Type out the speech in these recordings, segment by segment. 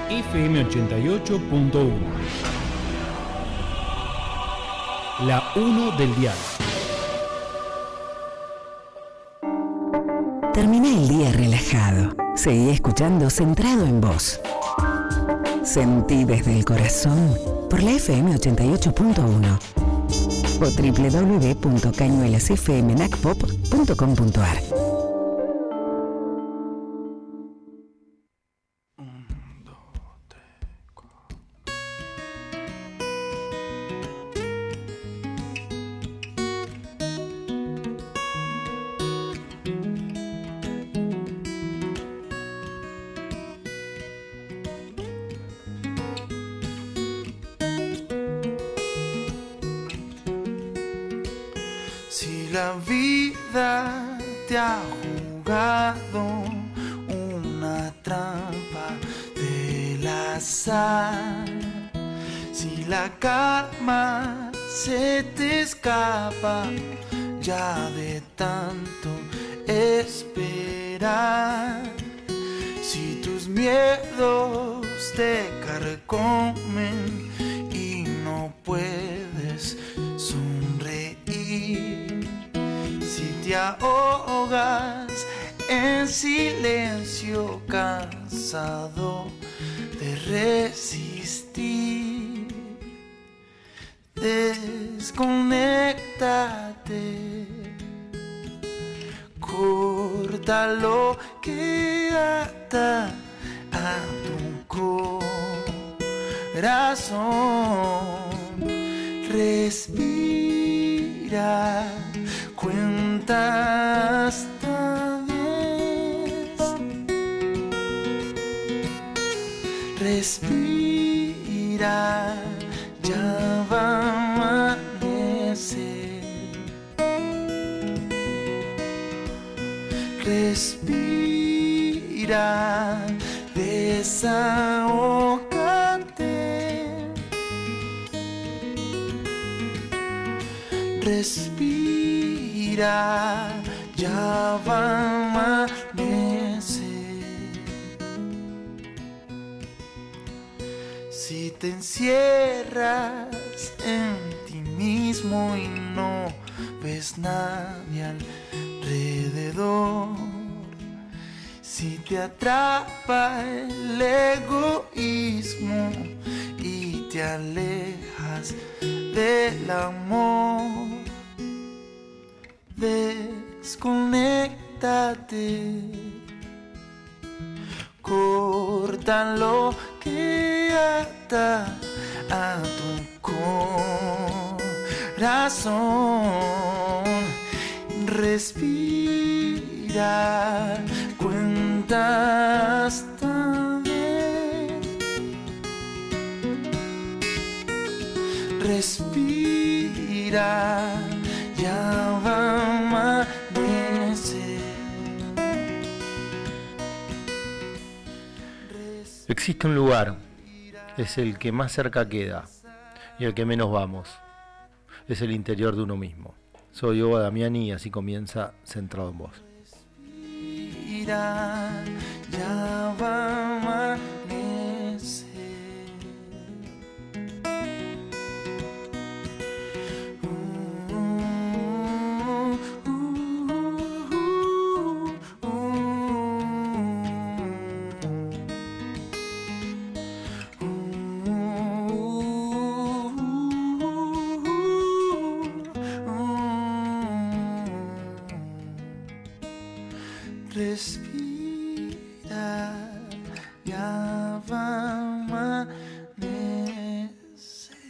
FM 88.1. La 1 del dial. Termina el día relajado. Seguí escuchando Centrado en Vos. Sentí desde el corazón por la FM 88.1 o www.cañuelasfmnacpop.com.ar. La vida te ha jugado una trampa del azar. Si la calma se te escapa ya de tanto esperar. Si tus miedos te carcomen y no puedes sonreír, te ahogas en silencio, cansado de resistir. Desconéctate, corta lo que ata a tu corazón. Respira, cuenta hasta 10. Respira, ya va a amanecer. Respira, desahógate. Respira, ya va a amanecer. Si te encierras en ti mismo y no ves nadie alrededor, si te atrapa el egoísmo y te alejas del amor, desconéctate, corta lo que ata a tu corazón. Respira, cuenta hasta 10. Respira, ya va a amanecer. Existe un lugar, es el que más cerca queda y el que menos vamos. Es el interior de uno mismo. Soy Ova Damiani y así comienza Centrado en Vos. Respira, ya va a amanecer. Respira, ya va a amanecer.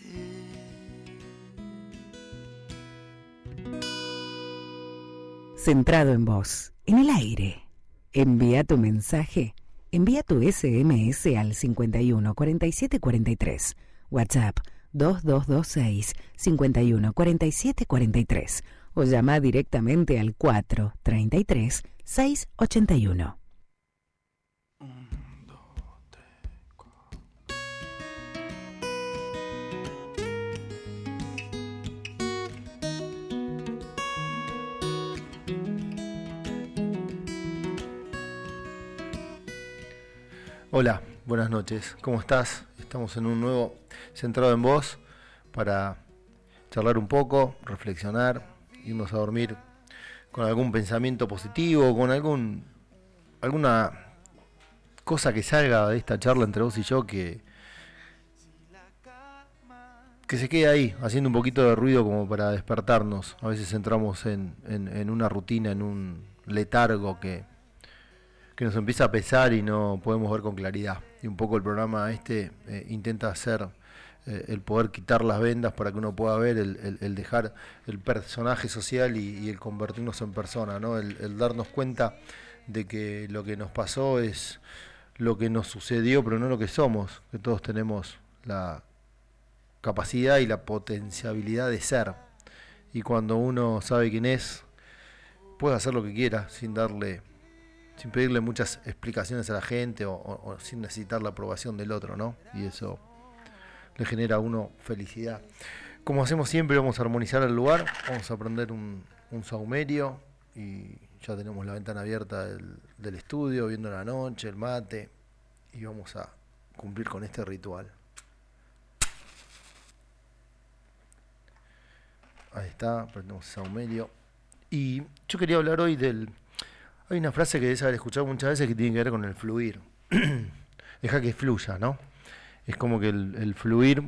Centrado en Vos, en el aire. Envía tu mensaje. Envía tu SMS al 51 47 43. WhatsApp 2226 51 47 43. O llama directamente al 433 681. Hola, buenas noches. ¿Cómo estás? Estamos en un nuevo Centrado en Vos para charlar un poco, reflexionar, irnos a dormir con algún pensamiento positivo, con alguna cosa que salga de esta charla entre vos y yo que se quede ahí, haciendo un poquito de ruido como para despertarnos. A veces entramos en una rutina, en un letargo que nos empieza a pesar y no podemos ver con claridad. Y un poco el programa intenta hacer el poder quitar las vendas para que uno pueda ver, el dejar el personaje social y el convertirnos en persona, ¿no? El darnos cuenta de que lo que nos pasó es lo que nos sucedió, pero no lo que somos, que todos tenemos la capacidad y la potencialidad de ser. Y cuando uno sabe quién es, puede hacer lo que quiera sin pedirle muchas explicaciones a la gente o sin necesitar la aprobación del otro, ¿no? Y eso le genera a uno felicidad. Como hacemos siempre, vamos a armonizar el lugar, vamos a prender un saumerio y ya tenemos la ventana abierta del estudio, viendo la noche, el mate, y vamos a cumplir con este ritual. Ahí está, prendemos el saumerio. Y yo quería hablar hoy Hay una frase que debes haber escuchado muchas veces que tiene que ver con el fluir. Deja que fluya, ¿no? Es como que el fluir,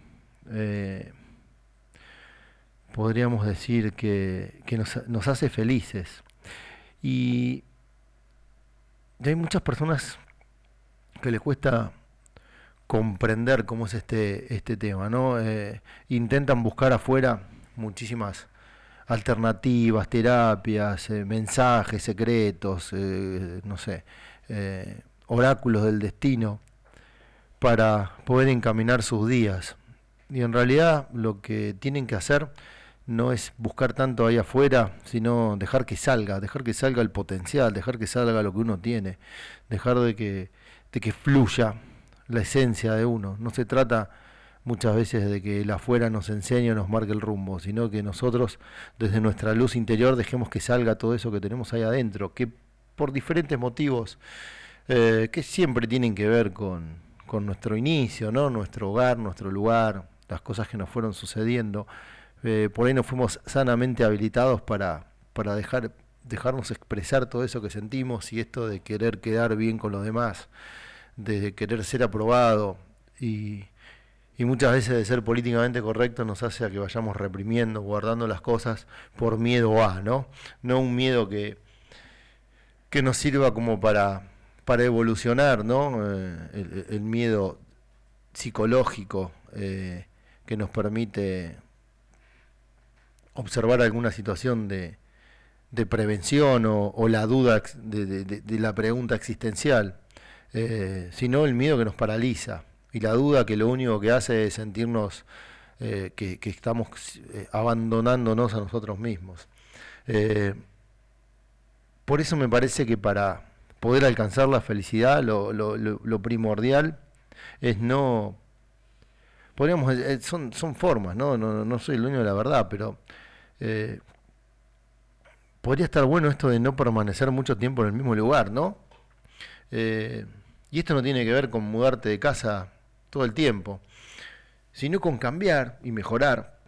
podríamos decir que nos hace felices. Y hay muchas personas que les cuesta comprender cómo es este tema, ¿no? Intentan buscar afuera muchísimas alternativas, terapias, mensajes secretos, no sé, oráculos del destino para poder encaminar sus días. Y en realidad lo que tienen que hacer no es buscar tanto ahí afuera, sino dejar que salga el potencial, dejar que salga lo que uno tiene, dejar de que fluya la esencia de uno. No se trata muchas veces de que el afuera nos enseñe o nos marque el rumbo, sino que nosotros desde nuestra luz interior dejemos que salga todo eso que tenemos ahí adentro, que por diferentes motivos que siempre tienen que ver con nuestro inicio, ¿no? Nuestro hogar, nuestro lugar, las cosas que nos fueron sucediendo, por ahí nos fuimos sanamente habilitados para dejarnos expresar todo eso que sentimos, y esto de querer quedar bien con los demás, de querer ser aprobado y muchas veces de ser políticamente correcto nos hace a que vayamos reprimiendo, guardando las cosas por miedo a, ¿no? No un miedo que nos sirva como para evolucionar, ¿no? El miedo psicológico que nos permite observar alguna situación de prevención o la duda de la pregunta existencial, sino el miedo que nos paraliza. Y la duda que lo único que hace es sentirnos que estamos abandonándonos a nosotros mismos. Por eso me parece que para poder alcanzar la felicidad, lo primordial es no... Podríamos, son formas, ¿no? No soy el dueño de la verdad, pero podría estar bueno esto de no permanecer mucho tiempo en el mismo lugar, ¿no? Y esto no tiene que ver con mudarte de casa todo el tiempo, sino con cambiar y mejorar.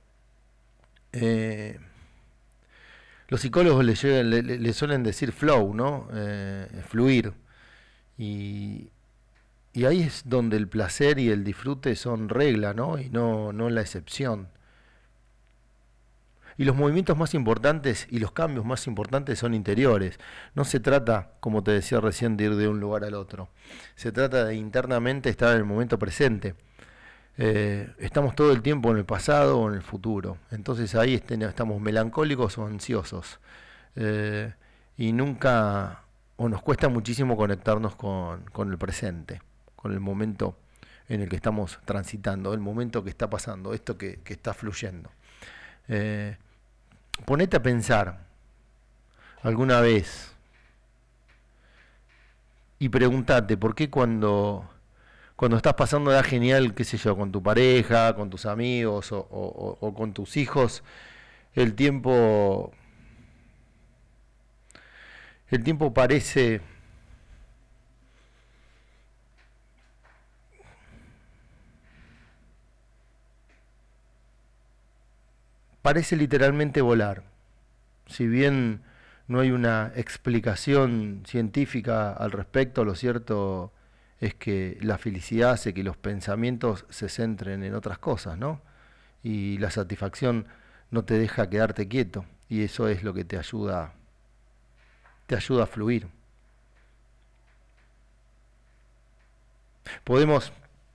Los psicólogos le suelen decir flow, ¿no? Fluir. Y ahí es donde el placer y el disfrute son regla, ¿no? Y no la excepción. Y los movimientos más importantes y los cambios más importantes son interiores. No se trata, como te decía recién, de ir de un lugar al otro. Se trata de internamente estar en el momento presente. Estamos todo el tiempo en el pasado o en el futuro. Entonces ahí estamos melancólicos o ansiosos. Y nunca, o nos cuesta muchísimo conectarnos con el presente, con el momento en el que estamos transitando, el momento que está pasando, esto que está fluyendo. Ponete a pensar alguna vez y pregúntate por qué cuando estás pasando da genial, qué sé yo, con tu pareja, con tus amigos o con tus hijos, el tiempo parece parece literalmente volar. Si bien no hay una explicación científica al respecto, lo cierto es que la felicidad hace que los pensamientos se centren en otras cosas, ¿no? Y la satisfacción no te deja quedarte quieto, y eso es lo que te ayuda a fluir. Podemos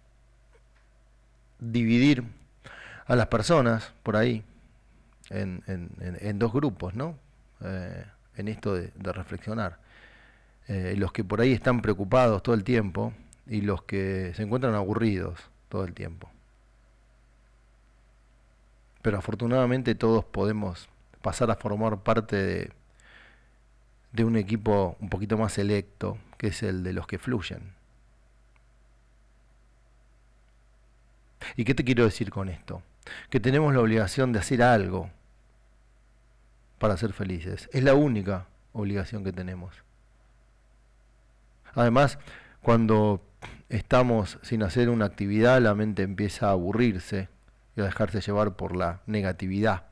dividir a las personas por ahí en dos grupos, ¿no? En esto de reflexionar. Los que por ahí están preocupados todo el tiempo y los que se encuentran aburridos todo el tiempo. Pero afortunadamente todos podemos pasar a formar parte de un equipo un poquito más selecto, que es el de los que fluyen. ¿Y qué te quiero decir con esto? Que tenemos la obligación de hacer algo para ser felices. Es la única obligación que tenemos. Además, cuando estamos sin hacer una actividad, la mente empieza a aburrirse y a dejarse llevar por la negatividad.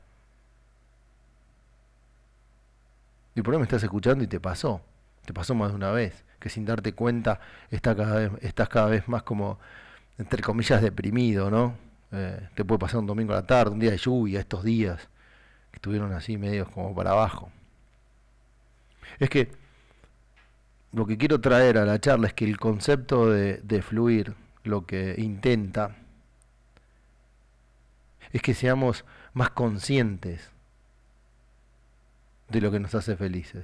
Y por ahí me estás escuchando y te pasó más de una vez, que sin darte cuenta estás cada vez más como, entre comillas, deprimido, ¿no? Te puede pasar un domingo a la tarde, un día de lluvia, estos días que estuvieron así medios como para abajo. Es que lo que quiero traer a la charla es que el concepto de fluir lo que intenta es que seamos más conscientes de lo que nos hace felices.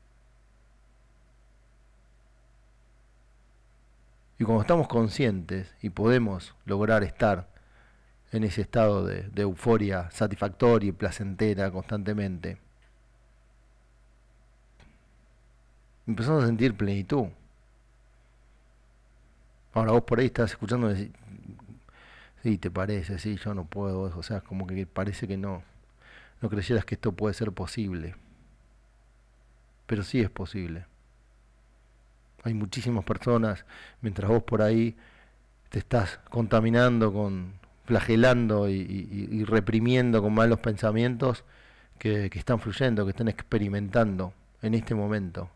Y cuando estamos conscientes y podemos lograr estar en ese estado de euforia satisfactoria y placentera constantemente, empezamos a sentir plenitud. Ahora vos por ahí estás escuchando y decís, sí, te parece, sí, yo no puedo, o sea, como que parece que no creyeras que esto puede ser posible. Pero sí es posible. Hay muchísimas personas, mientras vos por ahí te estás contaminando, flagelando y reprimiendo con malos pensamientos, que están fluyendo, que están experimentando en este momento.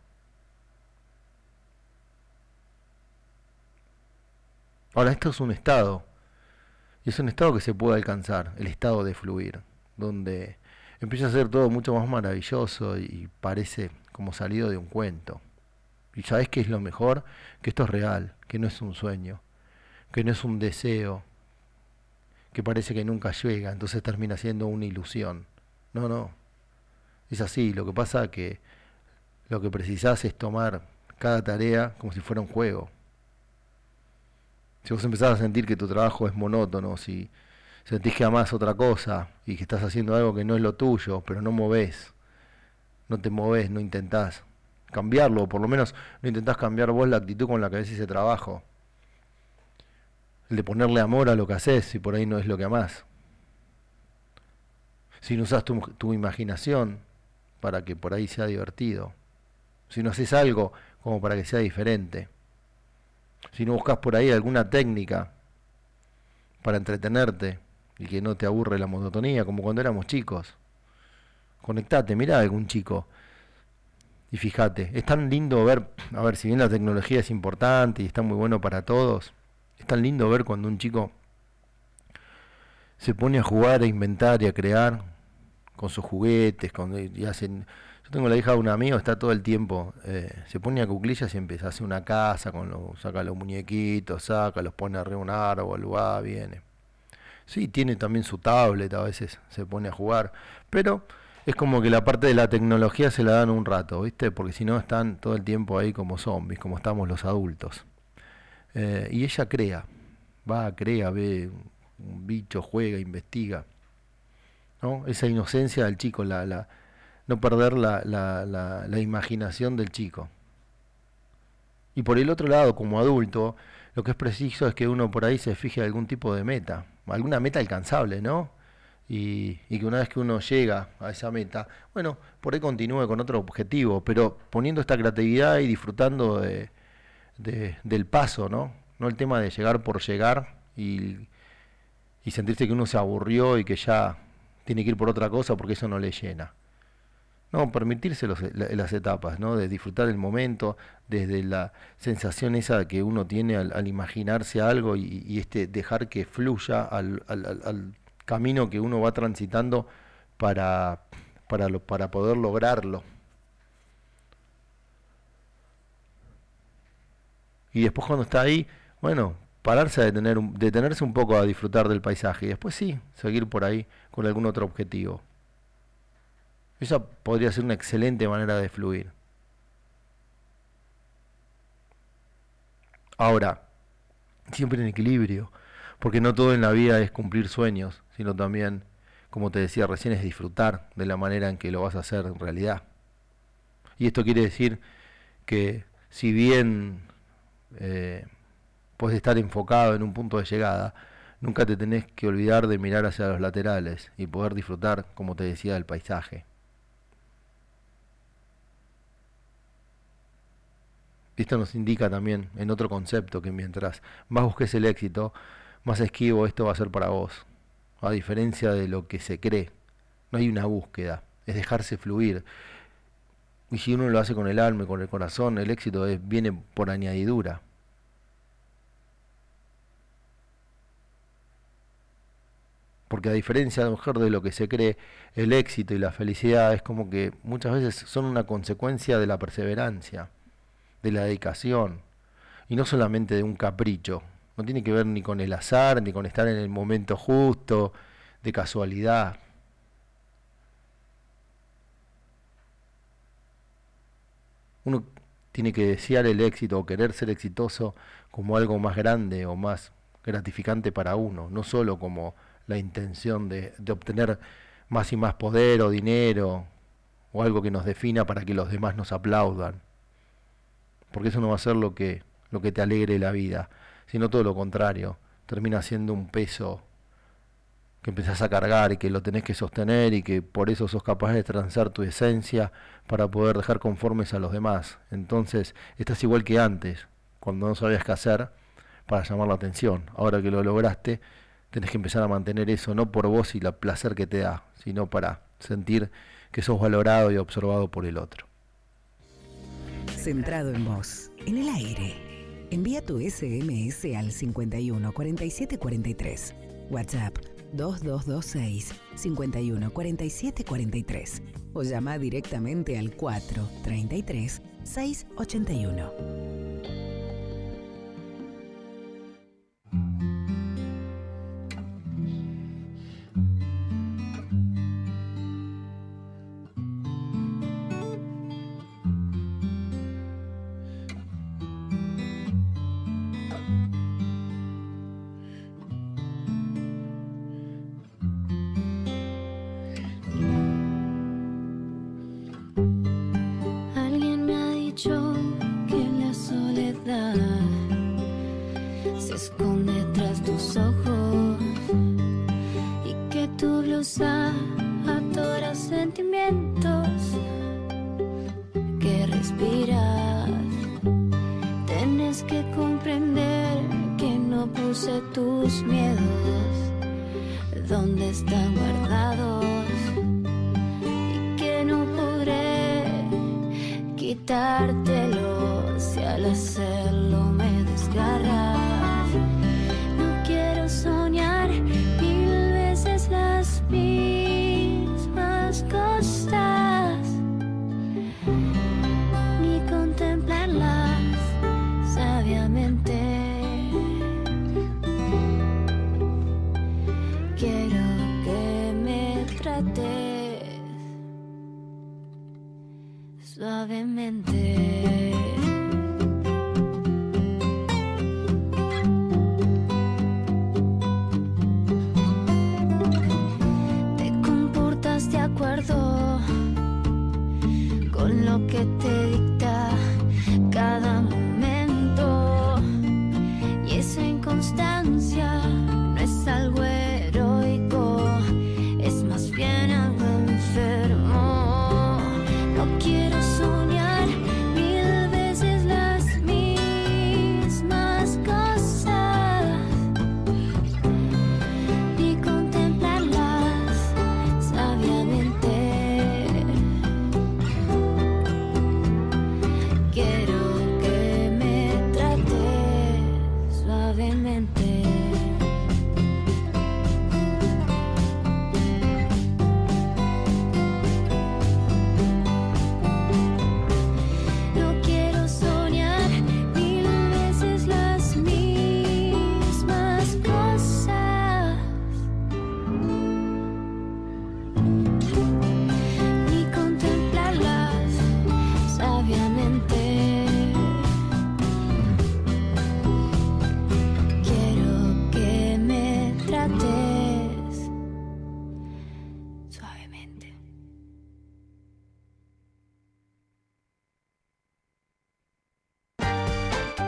Ahora, esto es un estado, y es un estado que se puede alcanzar, el estado de fluir, donde empieza a ser todo mucho más maravilloso y parece como salido de un cuento. Y sabés qué es lo mejor, que esto es real, que no es un sueño, que no es un deseo, que parece que nunca llega, entonces termina siendo una ilusión. No, es así. Lo que pasa es que lo que precisás es tomar cada tarea como si fuera un juego. Si vos empezás a sentir que tu trabajo es monótono, si sentís que amás otra cosa y que estás haciendo algo que no es lo tuyo, pero no te movés, no intentás cambiarlo, o por lo menos no intentás cambiar vos la actitud con la que ves ese trabajo. El de ponerle amor a lo que haces, si por ahí no es lo que amás. Si no usás tu imaginación para que por ahí sea divertido. Si no haces algo como para que sea diferente. Si no buscas por ahí alguna técnica para entretenerte y que no te aburre la monotonía, como cuando éramos chicos. Conectate, mirá a algún chico y fíjate, es tan lindo ver, a ver, si bien la tecnología es importante y está muy bueno para todos, es tan lindo ver cuando un chico se pone a jugar, a inventar y a crear con sus juguetes, y hacen. Yo tengo la hija de un amigo, está todo el tiempo, se pone a cuclillas y empieza a hacer una casa, saca los muñequitos, los pone arriba de un árbol, va, viene. Sí, tiene también su tablet, a veces se pone a jugar, pero es como que la parte de la tecnología se la dan un rato, ¿viste? Porque si no están todo el tiempo ahí como zombies, como estamos los adultos. Y ella crea, ve un bicho, juega, investiga, ¿no? Esa inocencia del chico, no perder la imaginación del chico. Y por el otro lado, como adulto, lo que es preciso es que uno por ahí se fije algún tipo de meta, alguna meta alcanzable, ¿no? Y que una vez que uno llega a esa meta, bueno, por ahí continúe con otro objetivo, pero poniendo esta creatividad y disfrutando del paso, ¿no? No el tema de llegar por llegar y sentirse que uno se aburrió y que ya tiene que ir por otra cosa porque eso no le llena. No, permitirse las etapas, ¿no? De disfrutar el momento, desde la sensación esa que uno tiene al imaginarse algo y dejar que fluya al camino que uno va transitando para poder lograrlo. Y después cuando está ahí, bueno, pararse a detenerse un poco a disfrutar del paisaje y después sí, seguir por ahí con algún otro objetivo. Esa podría ser una excelente manera de fluir. Ahora, siempre en equilibrio, porque no todo en la vida es cumplir sueños, sino también, como te decía recién, es disfrutar de la manera en que lo vas a hacer en realidad. Y esto quiere decir que si bien puedes estar enfocado en un punto de llegada, nunca te tenés que olvidar de mirar hacia los laterales y poder disfrutar, como te decía, del paisaje. Esto nos indica también en otro concepto que mientras más busques el éxito, más esquivo esto va a ser para vos. A diferencia de lo que se cree, no hay una búsqueda, es dejarse fluir. Y si uno lo hace con el alma y con el corazón, el éxito viene por añadidura. Porque a diferencia a lo mejor de lo que se cree, el éxito y la felicidad es como que muchas veces son una consecuencia de la perseverancia, de la dedicación, y no solamente de un capricho. No tiene que ver ni con el azar, ni con estar en el momento justo, de casualidad. Uno tiene que desear el éxito o querer ser exitoso como algo más grande o más gratificante para uno, no solo como la intención de obtener más y más poder o dinero o algo que nos defina para que los demás nos aplaudan. Porque eso no va a ser lo que te alegre la vida, sino todo lo contrario, termina siendo un peso que empezás a cargar y que lo tenés que sostener y que por eso sos capaz de transar tu esencia para poder dejar conformes a los demás. Entonces estás igual que antes, cuando no sabías qué hacer para llamar la atención. Ahora que lo lograste, tenés que empezar a mantener eso, no por vos y el placer que te da, sino para sentir que sos valorado y observado por el otro. Centrado en vos, en el aire. Envía tu SMS al 51 47 43. WhatsApp 2226 51 47 43. O llama directamente al 433 681. Se esconde tras tus ojos y que tu blusa atora sentimientos que respiras. Tienes que comprender que no puse tus miedos donde están guardados y que no podré quitártelo si al hacerlo me desgarras. No quiero soñar 1000 veces las mismas cosas, ni contemplarlas sabiamente. Quiero que me trates suavemente.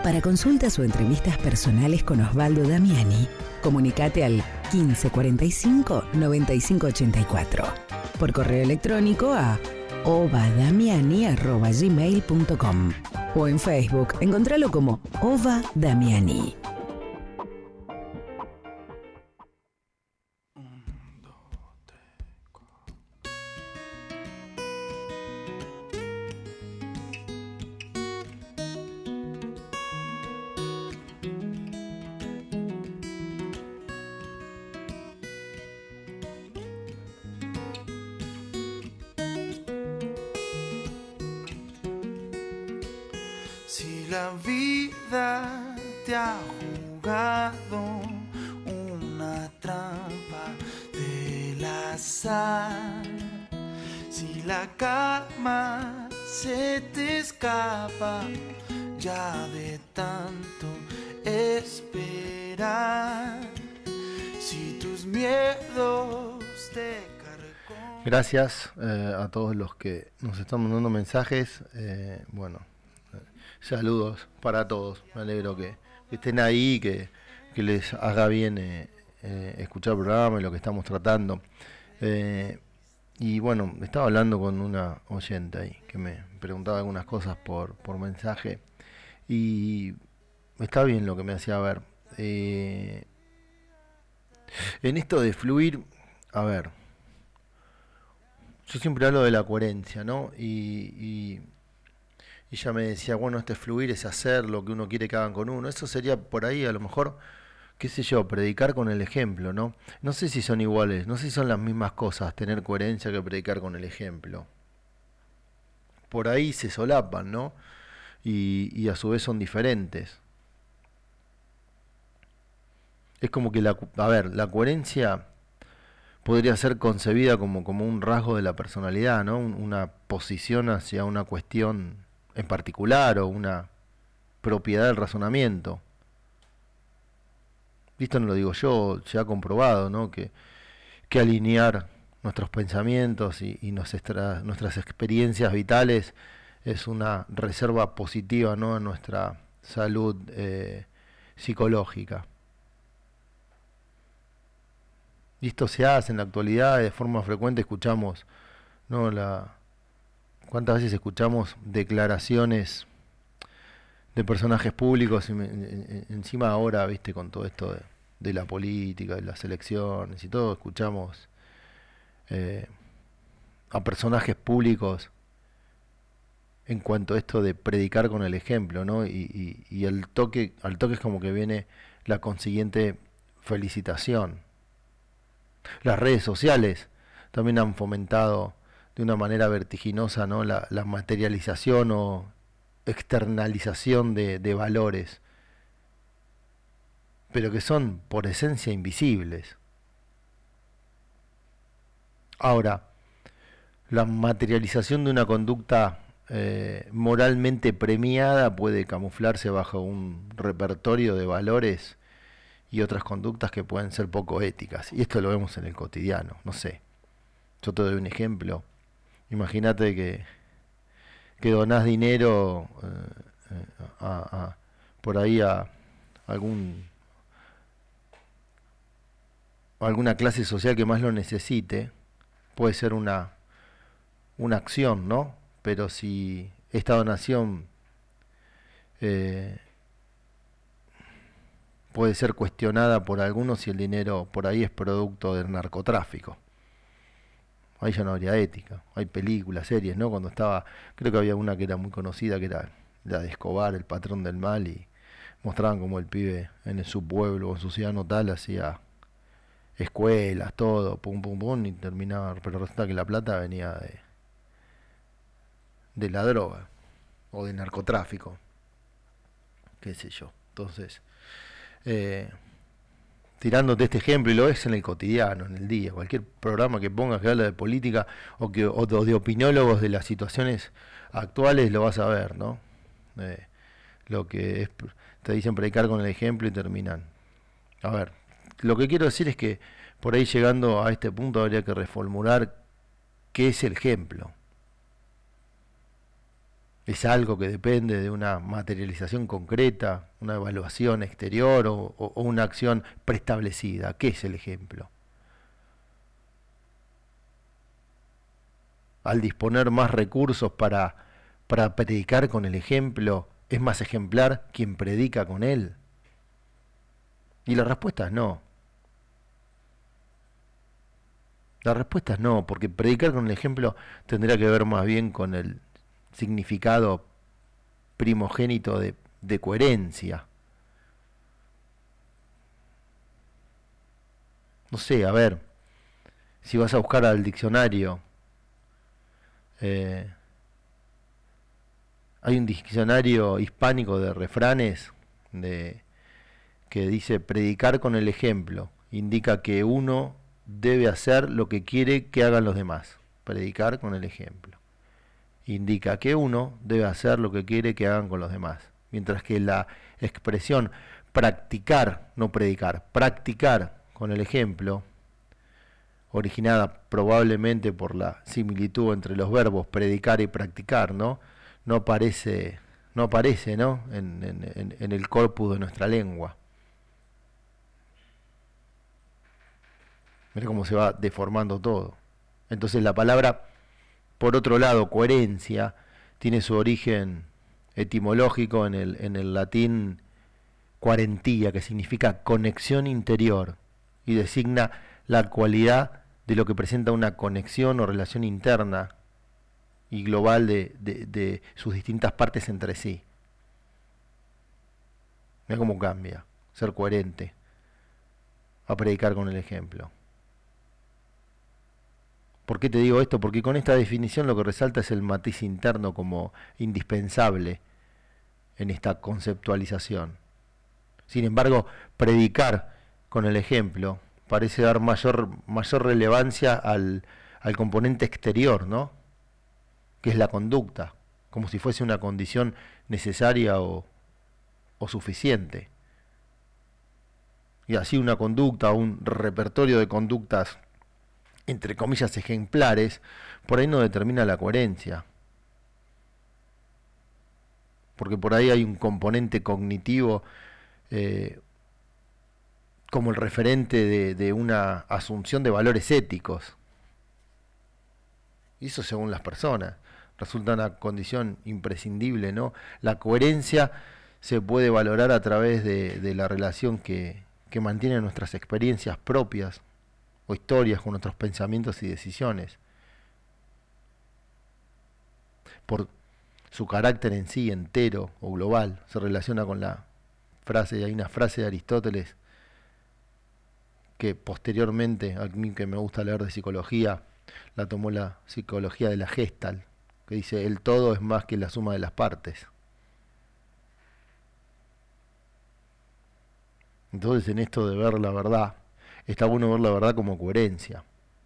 Para consultas o entrevistas personales con Osvaldo Damiani, comunicate al 1545 9584. Por correo electrónico a ovadamiani@gmail.com o en Facebook, encontralo como Ova Damiani. Si la vida te ha jugado una trampa del azar, si la calma se te escapa ya de tanto esperar, si tus miedos te carcomen. Gracias a todos los que nos están mandando mensajes. Saludos para todos. Me alegro que estén ahí, que les haga bien escuchar el programa y lo que estamos tratando. Y bueno, estaba hablando con una oyente ahí que me preguntaba algunas cosas por mensaje y está bien lo que me hacía ver. En esto de fluir, a ver, yo siempre hablo de la coherencia, ¿no? Y ella me decía, bueno, este fluir es hacer lo que uno quiere que hagan con uno. Eso sería por ahí, a lo mejor, qué sé yo, predicar con el ejemplo, ¿no? No sé si son iguales, no sé si son las mismas cosas, tener coherencia que predicar con el ejemplo. Por ahí se solapan, ¿no? Y a su vez son diferentes. Es como que la coherencia podría ser concebida como un rasgo de la personalidad, ¿no? Una posición hacia una cuestión en particular o una propiedad del razonamiento. Esto no lo digo yo, se ha comprobado, ¿no? que alinear nuestros pensamientos y nuestras experiencias vitales es una reserva positiva, ¿no? En nuestra salud psicológica. Y esto se hace en la actualidad, de forma frecuente escuchamos, ¿no? ¿Cuántas veces escuchamos declaraciones de personajes públicos? Encima ahora, viste, con todo esto de la política, de las elecciones y todo, escuchamos a personajes públicos en cuanto a esto de predicar con el ejemplo, ¿no? Y al toque es como que viene la consiguiente felicitación. Las redes sociales también han fomentado de una manera vertiginosa, ¿no? la materialización o externalización de valores, pero que son por esencia invisibles. Ahora, la materialización de una conducta moralmente premiada puede camuflarse bajo un repertorio de valores y otras conductas que pueden ser poco éticas. Y esto lo vemos en el cotidiano, no sé. Yo te doy un ejemplo. Imagínate que donás dinero por ahí a alguna clase social que más lo necesite. Puede ser una acción, ¿no? Pero si esta donación puede ser cuestionada por algunos si el dinero por ahí es producto del narcotráfico, ahí ya no habría ética. Hay películas, series, ¿no? Cuando creo que había una que era muy conocida, que era la de Escobar, el patrón del mal, y mostraban como el pibe en su pueblo o en su ciudad natal hacía escuelas, todo, pum, pum, pum, y terminaba, pero resulta que la plata venía de la droga o del narcotráfico, qué sé yo. Entonces, tirándote este ejemplo, y lo ves en el cotidiano, en el día, cualquier programa que pongas que habla de política o de opinólogos de las situaciones actuales, lo vas a ver, ¿no? Lo que es, te dicen predicar con el ejemplo y terminan. A ver, lo que quiero decir es que por ahí, llegando a este punto, habría que reformular qué es el ejemplo. ¿Es algo que depende de una materialización concreta, una evaluación exterior o una acción preestablecida? ¿Qué es el ejemplo? Al disponer más recursos para predicar con el ejemplo, ¿es más ejemplar quien predica con él? Y la respuesta es no. La respuesta es no, porque predicar con el ejemplo tendría que ver más bien con el significado primogénito de coherencia. No sé, a ver, si vas a buscar al diccionario, hay un diccionario hispánico de refranes que dice predicar con el ejemplo, indica que uno debe hacer lo que quiere que hagan los demás. Predicar con el ejemplo indica que uno debe hacer lo que quiere que hagan con los demás, mientras que la expresión practicar, no predicar, practicar con el ejemplo, originada probablemente por la similitud entre los verbos predicar y practicar, no aparece ¿no? En el corpus de nuestra lengua. Mira cómo se va deformando todo. Entonces la palabra, por otro lado, coherencia, tiene su origen etimológico en el latín coherentía, que significa conexión interior, y designa la cualidad de lo que presenta una conexión o relación interna y global de sus distintas partes entre sí. Mira cómo cambia ser coherente a predicar con el ejemplo. ¿Por qué te digo esto? Porque con esta definición lo que resalta es el matiz interno como indispensable en esta conceptualización. Sin embargo, predicar con el ejemplo parece dar mayor relevancia al componente exterior, ¿no? Que es la conducta, como si fuese una condición necesaria o suficiente. Y así una conducta, un repertorio de conductas, entre comillas, ejemplares, por ahí no determina la coherencia. Porque por ahí hay un componente cognitivo como el referente de una asunción de valores éticos. Y eso según las personas. Resulta una condición imprescindible, ¿no? La coherencia se puede valorar a través de la relación que mantienen nuestras experiencias propias o historias con nuestros pensamientos y decisiones. Por su carácter en sí, entero o global, se relaciona con la frase, y hay una frase de Aristóteles que posteriormente, a mí que me gusta leer de psicología, la tomó la psicología de la Gestalt, que dice, el todo es más que la suma de las partes. Entonces, en esto de ver la verdad, está bueno ver la verdad como coherencia.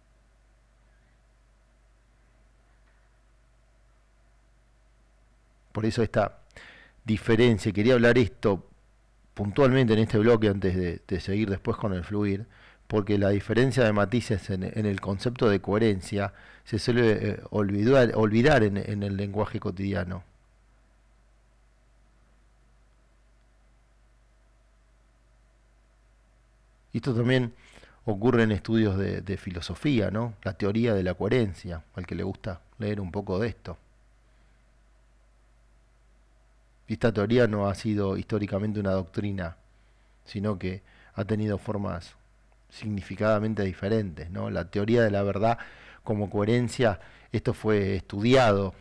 Por eso esta diferencia, quería hablar esto puntualmente en este bloque antes de seguir después con el fluir, porque la diferencia de matices en el concepto de coherencia se suele olvidar en el lenguaje cotidiano. Y esto también ocurre en estudios de filosofía, ¿no? La teoría de la coherencia, al que le gusta leer un poco de esto. Y esta teoría no ha sido históricamente una doctrina, sino que ha tenido formas significadamente diferentes, ¿no? La teoría de la verdad como coherencia, esto fue estudiado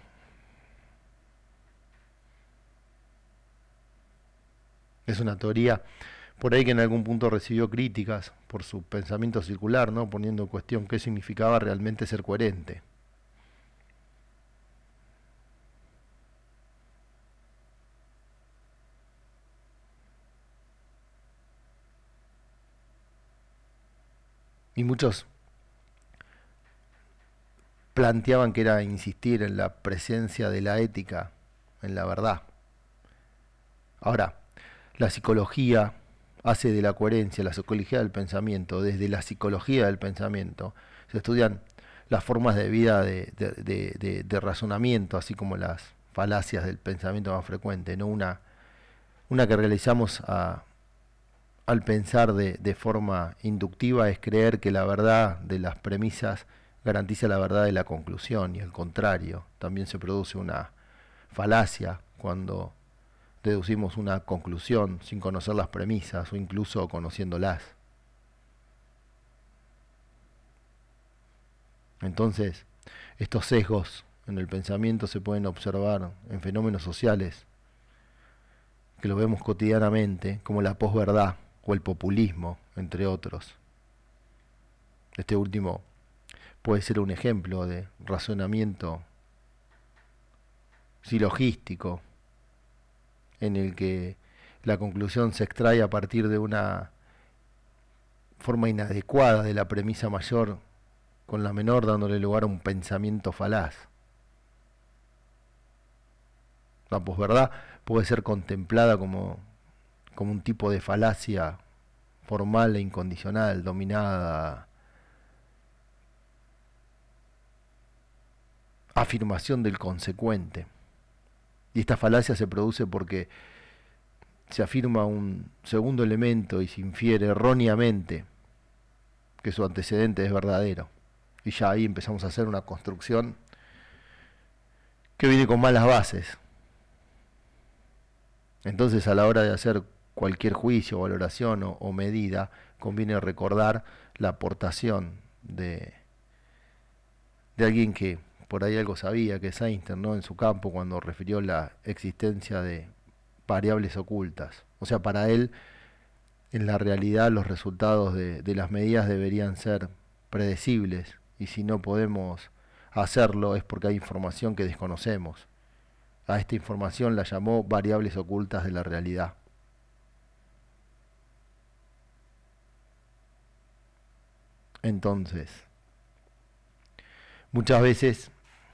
es una teoría por ahí que en algún punto recibió críticas por su pensamiento circular, ¿no? Poniendo en cuestión qué significaba realmente ser coherente. Y muchos planteaban que era insistir en la presencia de la ética en la verdad. Ahora, la psicología hace de la coherencia, la psicología del pensamiento, desde la psicología del pensamiento, se estudian las formas de vida de razonamiento, así como las falacias del pensamiento más frecuente, ¿no? Una que realizamos al pensar de forma inductiva es creer que la verdad de las premisas garantiza la verdad de la conclusión, y al contrario, también se produce una falacia cuando deducimos una conclusión sin conocer las premisas o incluso conociéndolas. Entonces, estos sesgos en el pensamiento se pueden observar en fenómenos sociales que lo vemos cotidianamente, como la posverdad o el populismo, entre otros. Este último puede ser un ejemplo de razonamiento silogístico en el que la conclusión se extrae a partir de una forma inadecuada de la premisa mayor, con la menor dándole lugar a un pensamiento falaz. La posverdad puede ser contemplada como un tipo de falacia formal e incondicional, dominada afirmación del consecuente. Y esta falacia se produce porque se afirma un segundo elemento y se infiere erróneamente que su antecedente es verdadero. Y ya ahí empezamos a hacer una construcción que viene con malas bases. Entonces, a la hora de hacer cualquier juicio, valoración o medida, conviene recordar la aportación de alguien que por ahí algo sabía, que es Einstein, ¿no? En su campo, cuando refirió la existencia de variables ocultas. O sea, para él, en la realidad, los resultados de las medidas deberían ser predecibles, y si no podemos hacerlo es porque hay información que desconocemos. A esta información la llamó variables ocultas de la realidad. Entonces, muchas veces,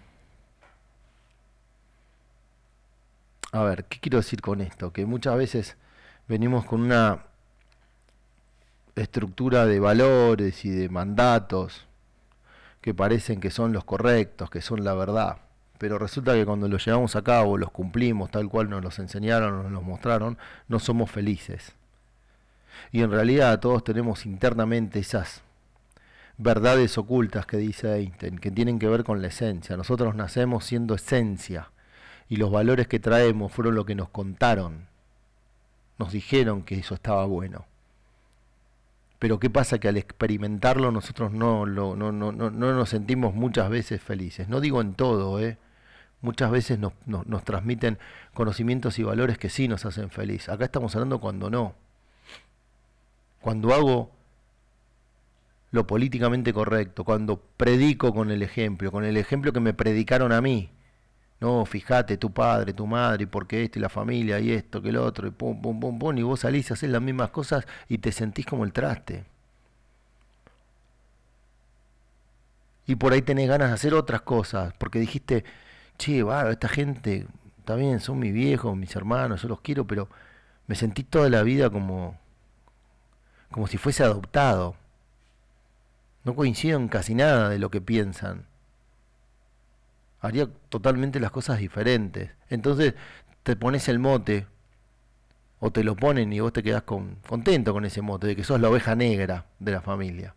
a ver, ¿qué quiero decir con esto? Que muchas veces venimos con una estructura de valores y de mandatos que parecen que son los correctos, que son la verdad, pero resulta que cuando los llevamos a cabo, los cumplimos tal cual nos los enseñaron, nos los mostraron, no somos felices. Y en realidad todos tenemos internamente esas verdades ocultas que dice Einstein, que tienen que ver con la esencia. Nosotros nacemos siendo esencia, y los valores que traemos fueron lo que nos contaron, nos dijeron que eso estaba bueno. Pero ¿qué pasa? Que al experimentarlo nosotros no nos sentimos muchas veces felices. No digo en todo, muchas veces nos transmiten conocimientos y valores que sí nos hacen feliz. Acá estamos hablando cuando no. Cuando hago lo políticamente correcto, cuando predico con el ejemplo que me predicaron a mí. No, fíjate, tu padre, tu madre, y porque esto, y la familia, y esto, que el otro, y pum, pum, pum, pum, y vos salís a hacer las mismas cosas y te sentís como el traste. Y por ahí tenés ganas de hacer otras cosas, porque dijiste, che, va, esta gente, está bien, son mis viejos, mis hermanos, yo los quiero, pero me sentí toda la vida como si fuese adoptado. No coincido en casi nada de lo que piensan. Haría totalmente las cosas diferentes. Entonces te pones el mote, o te lo ponen y vos te quedás contento con ese mote, de que sos la oveja negra de la familia.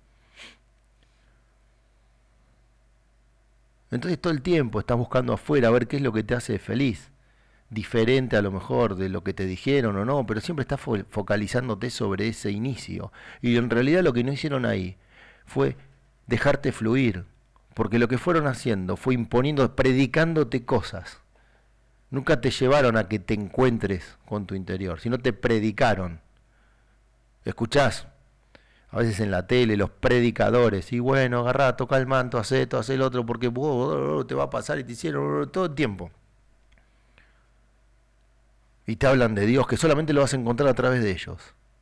Entonces todo el tiempo estás buscando afuera a ver qué es lo que te hace feliz, diferente a lo mejor de lo que te dijeron o no, pero siempre estás focalizándote sobre ese inicio. Y en realidad lo que no hicieron ahí fue dejarte fluir, porque lo que fueron haciendo fue imponiendo, predicándote cosas. Nunca te llevaron a que te encuentres con tu interior, sino te predicaron. Escuchás a veces en la tele los predicadores, y bueno, agarrá, toca el manto, haz esto, haz el otro, porque vos te va a pasar, y te hicieron todo el tiempo. Y te hablan de Dios, que solamente lo vas a encontrar a través de ellos.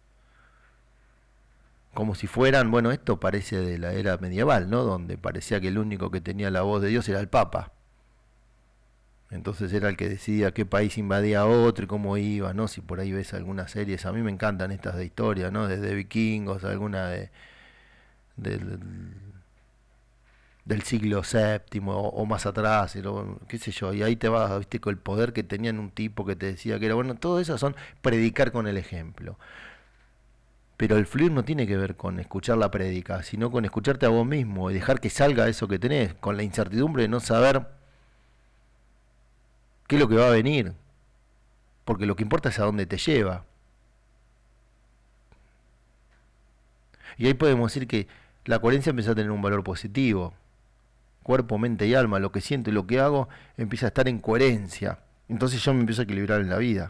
Como si fueran, bueno, esto parece de la era medieval, ¿no? Donde parecía que el único que tenía la voz de Dios era el Papa. Entonces era el que decidía qué país invadía a otro y cómo iba, ¿no? Si por ahí ves algunas series, a mí me encantan estas de historia, ¿no? Desde vikingos, alguna de del siglo VII o más atrás, qué sé yo, y ahí te vas, viste, con el poder que tenían un tipo que te decía que era bueno, todo eso son predicar con el ejemplo. Pero el fluir no tiene que ver con escuchar la prédica, sino con escucharte a vos mismo y dejar que salga eso que tenés, con la incertidumbre de no saber qué es lo que va a venir, porque lo que importa es a dónde te lleva. Y ahí podemos decir que la coherencia empieza a tener un valor positivo. Cuerpo, mente y alma, lo que siento y lo que hago empieza a estar en coherencia. Entonces yo me empiezo a equilibrar en la vida.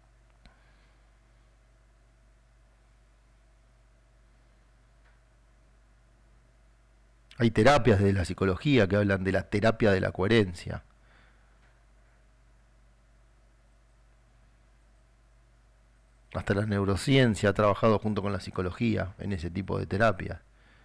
Hay terapias de la psicología que hablan de la terapia de la coherencia. Hasta la neurociencia ha trabajado junto con la psicología en ese tipo de terapias.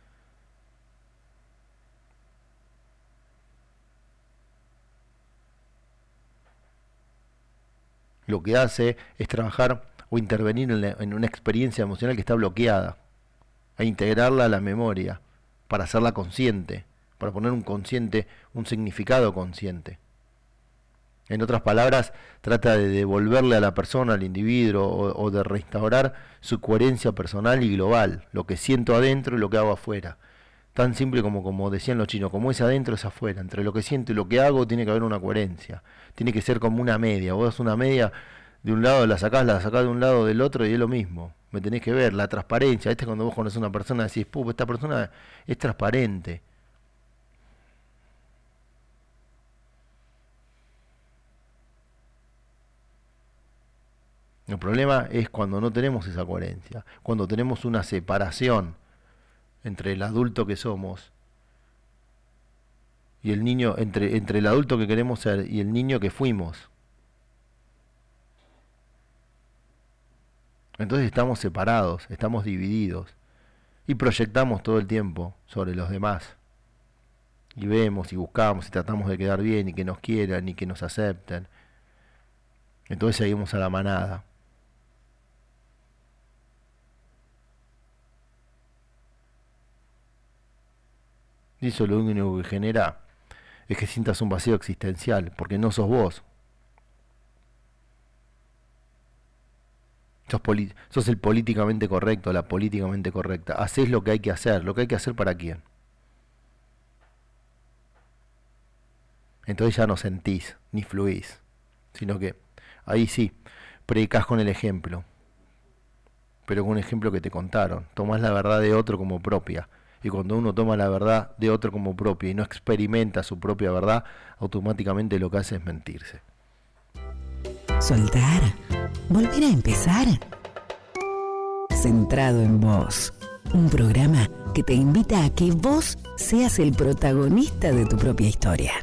Lo que hace es trabajar o intervenir en una experiencia emocional que está bloqueada e integrarla a la memoria para hacerla consciente, para poner un significado consciente. En otras palabras, trata de devolverle a la persona, al individuo, o de restaurar su coherencia personal y global, lo que siento adentro y lo que hago afuera. Tan simple como decían los chinos, como es adentro es afuera. Entre lo que siento y lo que hago tiene que haber una coherencia. Tiene que ser como una media. Vos das una media, de un lado la sacás de un lado del otro y es lo mismo. Me tenés que ver, la transparencia. Este es cuando vos conocés a una persona y decís, esta persona es transparente. El problema es cuando no tenemos esa coherencia, cuando tenemos una separación entre el adulto que somos y el niño, entre el adulto que queremos ser y el niño que fuimos. Entonces estamos separados, estamos divididos y proyectamos todo el tiempo sobre los demás. Y vemos y buscamos y tratamos de quedar bien y que nos quieran y que nos acepten. Entonces seguimos a la manada. Y eso lo único que genera es que sientas un vacío existencial, porque no sos vos. Sos el políticamente correcto, la políticamente correcta. Hacés lo que hay que hacer para quién. Entonces ya no sentís, ni fluís, sino que ahí sí, predicás con el ejemplo, pero con un ejemplo que te contaron. Tomás la verdad de otro como propia. Y cuando uno toma la verdad de otro como propia y no experimenta su propia verdad, automáticamente lo que hace es mentirse. Soltar. Volver a empezar. Centrado en vos. Un programa que te invita a que vos seas el protagonista de tu propia historia.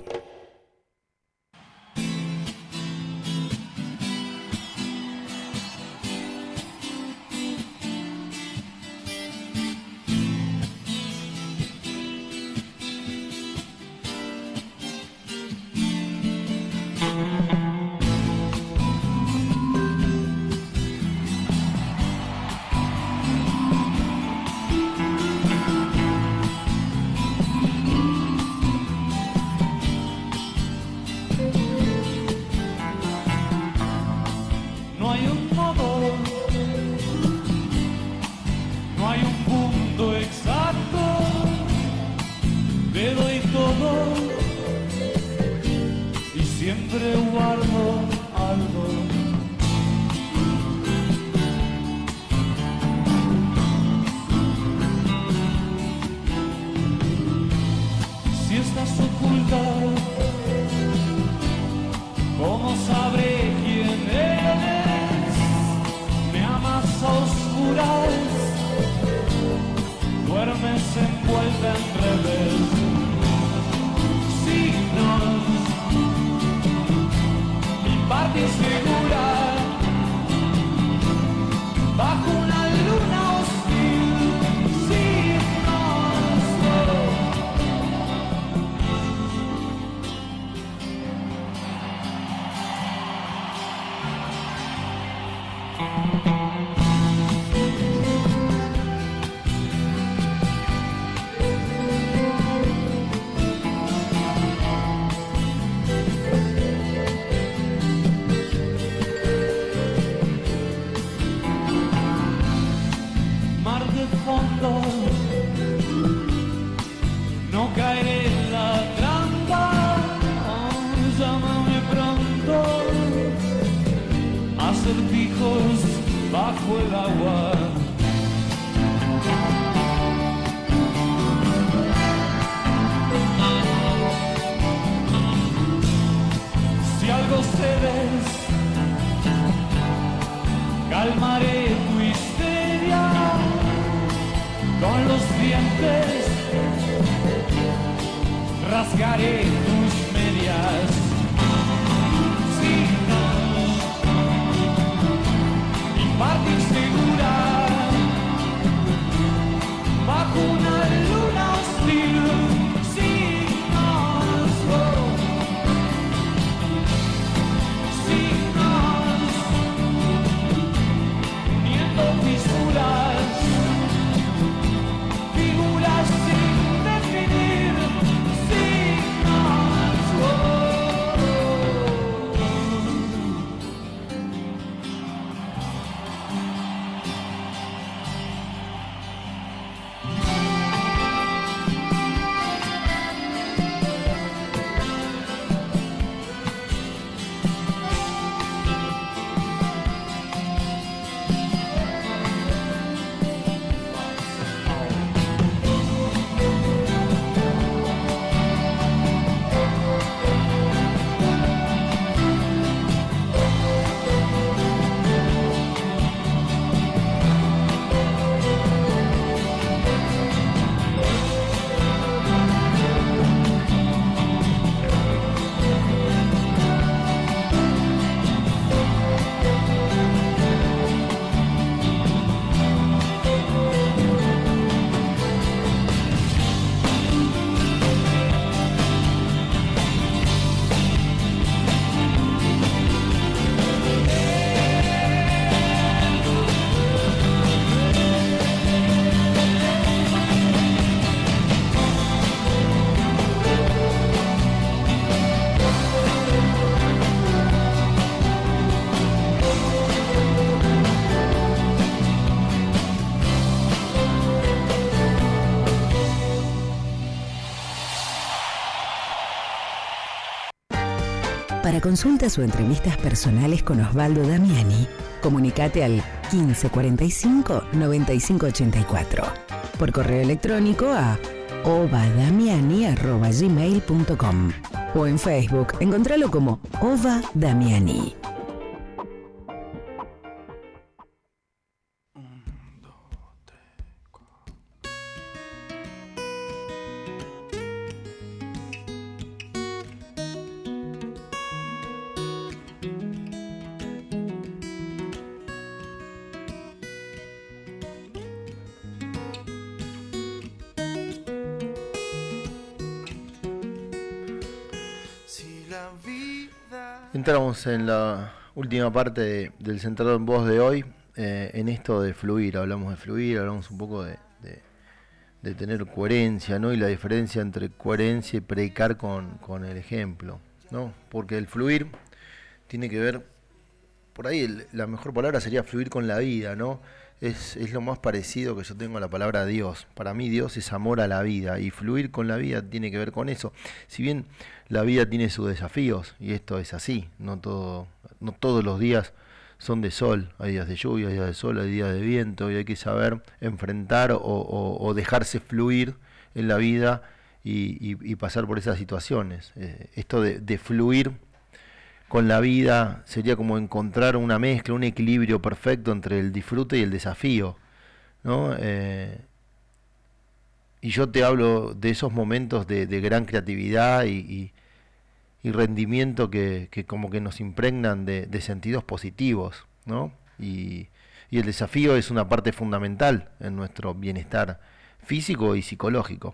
fondo, no caeré en la trampa. Llámame pronto, acertijos bajo el agua. Si algo cedes, calmaré tu histeria con los dientes, rasgaré tus medias. Si no, y parte insegura bajo una luna hostil. Si no, si no, uniendo fisuras, figuras sin definir. Para consultas o entrevistas personales con Osvaldo Damiani, comunicate al 1545 9584. Por correo electrónico a ovadamiani@gmail.com o en Facebook, encontralo como Ova Damiani. Entramos en la última parte del Centrado en Voz de hoy, en esto de fluir. Hablamos de fluir, hablamos un poco de tener coherencia, ¿no? Y la diferencia entre coherencia y predicar con el ejemplo, ¿no? Porque el fluir tiene que ver, por ahí la mejor palabra sería fluir con la vida, ¿no? Es lo más parecido que yo tengo a la palabra Dios. Para mí Dios es amor a la vida, y fluir con la vida tiene que ver con eso. Si bien la vida tiene sus desafíos, y esto es así, no todos los días son de sol, hay días de lluvia, hay días de sol, hay días de viento, y hay que saber enfrentar o dejarse fluir en la vida y pasar por esas situaciones. Esto de fluir con la vida sería como encontrar una mezcla, un equilibrio perfecto entre el disfrute y el desafío, ¿no? Y yo te hablo de esos momentos de gran creatividad y rendimiento que como que nos impregnan de sentidos positivos, ¿no? Y el desafío es una parte fundamental en nuestro bienestar físico y psicológico.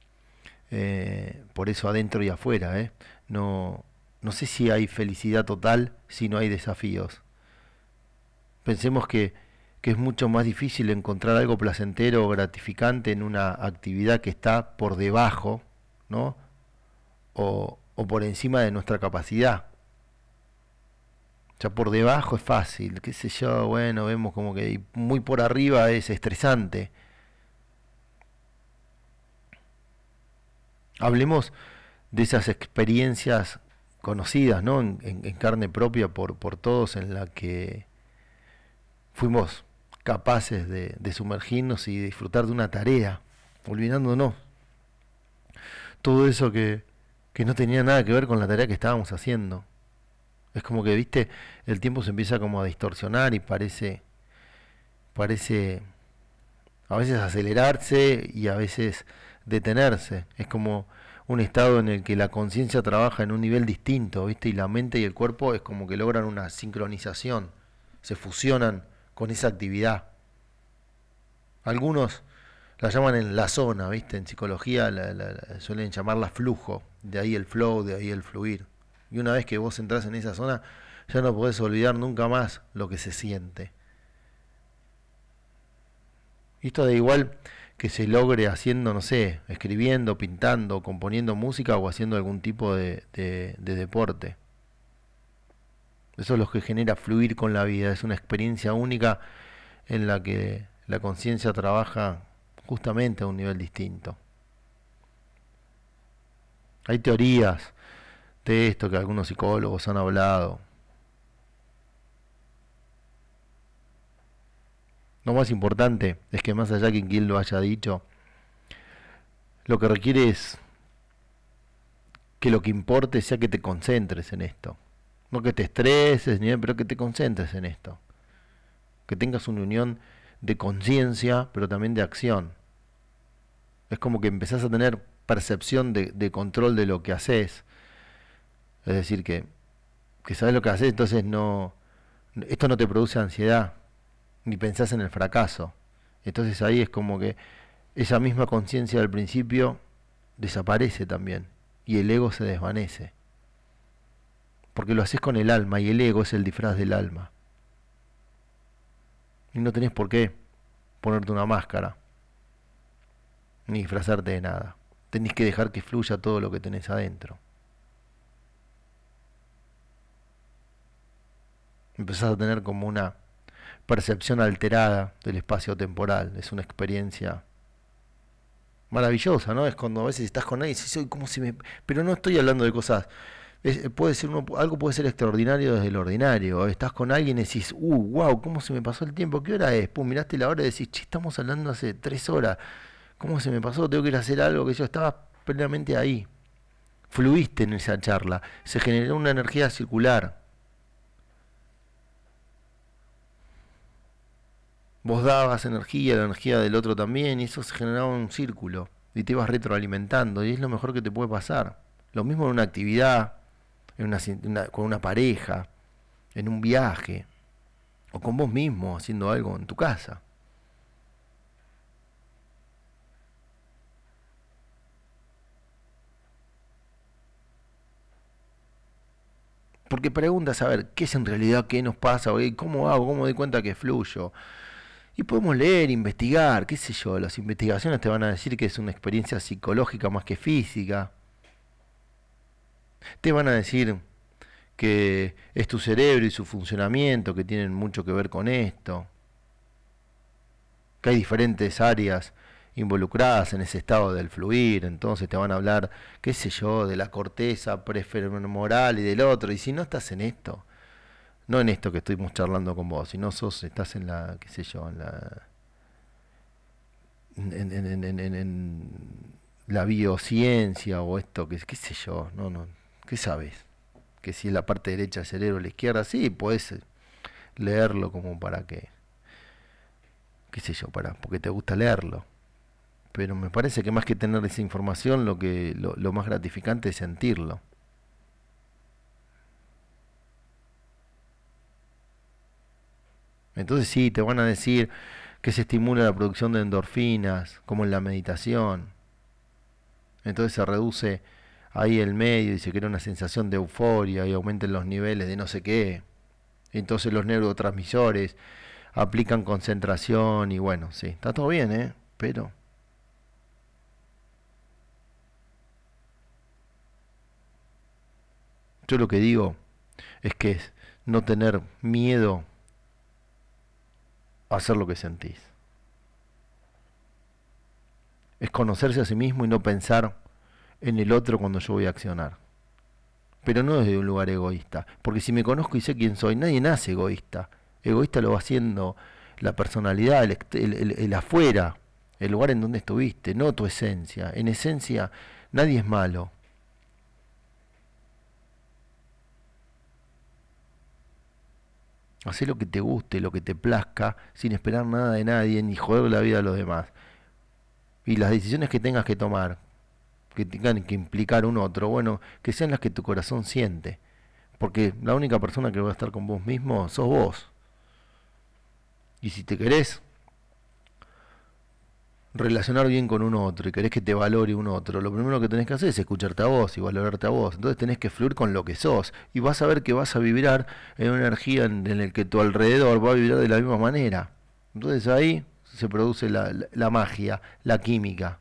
Por eso adentro y afuera, no sé si hay felicidad total si no hay desafíos. Pensemos que es mucho más difícil encontrar algo placentero o gratificante en una actividad que está por debajo, ¿no? O por encima de nuestra capacidad. Ya por debajo es fácil, qué sé yo, bueno, vemos como que muy por arriba es estresante. Hablemos de esas experiencias conocidas, ¿no? En carne propia por todos, en la que fuimos capaces de sumergirnos y de disfrutar de una tarea, olvidándonos todo eso que no tenía nada que ver con la tarea que estábamos haciendo. Es como que, viste, el tiempo se empieza como a distorsionar y parece a veces acelerarse y a veces detenerse. Es como un estado en el que la conciencia trabaja en un nivel distinto, viste, y la mente y el cuerpo es como que logran una sincronización, se fusionan con esa actividad. Algunos la llaman en la zona, ¿viste? En psicología suelen llamarla flujo, de ahí el flow, de ahí el fluir. Y una vez que vos entrás en esa zona, ya no podés olvidar nunca más lo que se siente. Y esto da igual que se logre haciendo, no sé, escribiendo, pintando, componiendo música o haciendo algún tipo de deporte. Eso es lo que genera fluir con la vida, es una experiencia única en la que la conciencia trabaja justamente a un nivel distinto. Hay teorías de esto que algunos psicólogos han hablado. Lo más importante es que más allá que quien lo haya dicho, lo que requiere es que lo que importe sea que te concentres en esto. No que te estreses, pero que te concentres en esto. Que tengas una unión de conciencia, pero también de acción. Es como que empezás a tener percepción de control de lo que haces. Es decir, que sabes lo que haces, entonces esto no te produce ansiedad, ni pensás en el fracaso. Entonces ahí es como que esa misma conciencia del principio desaparece también, y el ego se desvanece. Porque lo haces con el alma, y el ego es el disfraz del alma. Y no tenés por qué ponerte una máscara, ni disfrazarte de nada. Tenés que dejar que fluya todo lo que tenés adentro. Empezás a tener como una percepción alterada del espacio temporal. Es una experiencia maravillosa, ¿no? Es cuando a veces estás con alguien y dices, "Uy, ¿cómo se me...?". Pero no estoy hablando de cosas... algo puede ser extraordinario desde lo ordinario. Estás con alguien y decís, wow, ¿cómo se me pasó el tiempo? ¿Qué hora es? Pum, miraste la hora y decís, che, estamos hablando hace 3 horas. ¿Cómo se me pasó? Tengo que ir a hacer algo, que yo estaba plenamente ahí. Fluiste en esa charla. Se generó una energía circular. Vos dabas energía, la energía del otro también, y eso se generaba un círculo. Y te ibas retroalimentando, y es lo mejor que te puede pasar. Lo mismo en una actividad, con una pareja, en un viaje, o con vos mismo haciendo algo en tu casa. Porque preguntas, a ver, ¿qué es en realidad? ¿Qué nos pasa? ¿Cómo hago? ¿Cómo me doy cuenta que fluyo? Y podemos leer, investigar, qué sé yo. Las investigaciones te van a decir que es una experiencia psicológica más que física. Te van a decir que es tu cerebro y su funcionamiento que tienen mucho que ver con esto. Que hay diferentes áreas involucradas en ese estado del fluir, entonces te van a hablar, qué sé yo, de la corteza prefemoral y del otro, y si no estás en esto, no en esto que estuvimos charlando con vos, si no estás en la, qué sé yo, en la biociencia o esto, qué sé yo, no, ¿qué sabes? Que si es la parte derecha del cerebro o la izquierda, sí, podés leerlo como para que, qué sé yo, porque te gusta leerlo. Pero me parece que más que tener esa información, lo más gratificante es sentirlo. Entonces sí, te van a decir que se estimula la producción de endorfinas, como en la meditación. Entonces se reduce ahí el medio y se crea una sensación de euforia y aumentan los niveles de no sé qué. Entonces los neurotransmisores aplican concentración y bueno, sí, está todo bien, pero... Yo lo que digo es que es no tener miedo a hacer lo que sentís. Es conocerse a sí mismo y no pensar en el otro cuando yo voy a accionar. Pero no desde un lugar egoísta, porque si me conozco y sé quién soy, nadie nace egoísta. Egoísta lo va haciendo la personalidad, el afuera, el lugar en donde estuviste, no tu esencia. En esencia, nadie es malo. Hacé lo que te guste, lo que te plazca, sin esperar nada de nadie, ni joder la vida a los demás. Y las decisiones que tengas que tomar, que tengan que implicar un otro, bueno, que sean las que tu corazón siente. Porque la única persona que va a estar con vos mismo sos vos. Y si te querés relacionar bien con un otro y querés que te valore un otro, lo primero que tenés que hacer es escucharte a vos y valorarte a vos. Entonces tenés que fluir con lo que sos y vas a ver que vas a vibrar en una energía en la que tu alrededor va a vibrar de la misma manera. Entonces ahí se produce la magia, la química.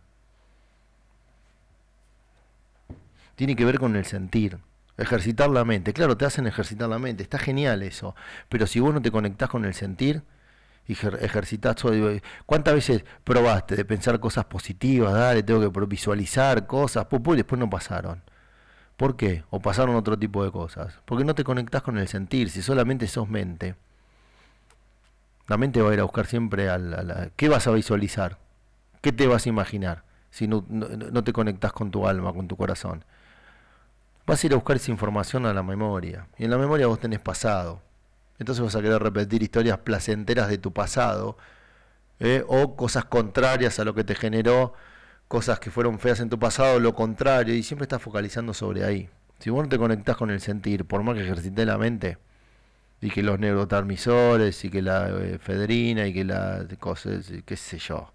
Tiene que ver con el sentir, ejercitar la mente. Claro, te hacen ejercitar la mente, está genial eso, pero si vos no te conectás con el sentir y ejercitás todo, ¿cuántas veces probaste de pensar cosas positivas? Dale, tengo que visualizar cosas, y después no pasaron. ¿Por qué? O pasaron otro tipo de cosas. Porque no te conectás con el sentir, si solamente sos mente. La mente va a ir a buscar siempre ¿qué vas a visualizar? ¿Qué te vas a imaginar? Si no te conectás con tu alma, con tu corazón. Vas a ir a buscar esa información a la memoria. Y en la memoria vos tenés pasado. Entonces vas a querer repetir historias placenteras de tu pasado, o cosas contrarias a lo que te generó, cosas que fueron feas en tu pasado, lo contrario, y siempre estás focalizando sobre ahí. Si vos no te conectás con el sentir, por más que ejercites la mente, y que los neurotransmisores, y que la efedrina, y que la cosas, qué sé yo.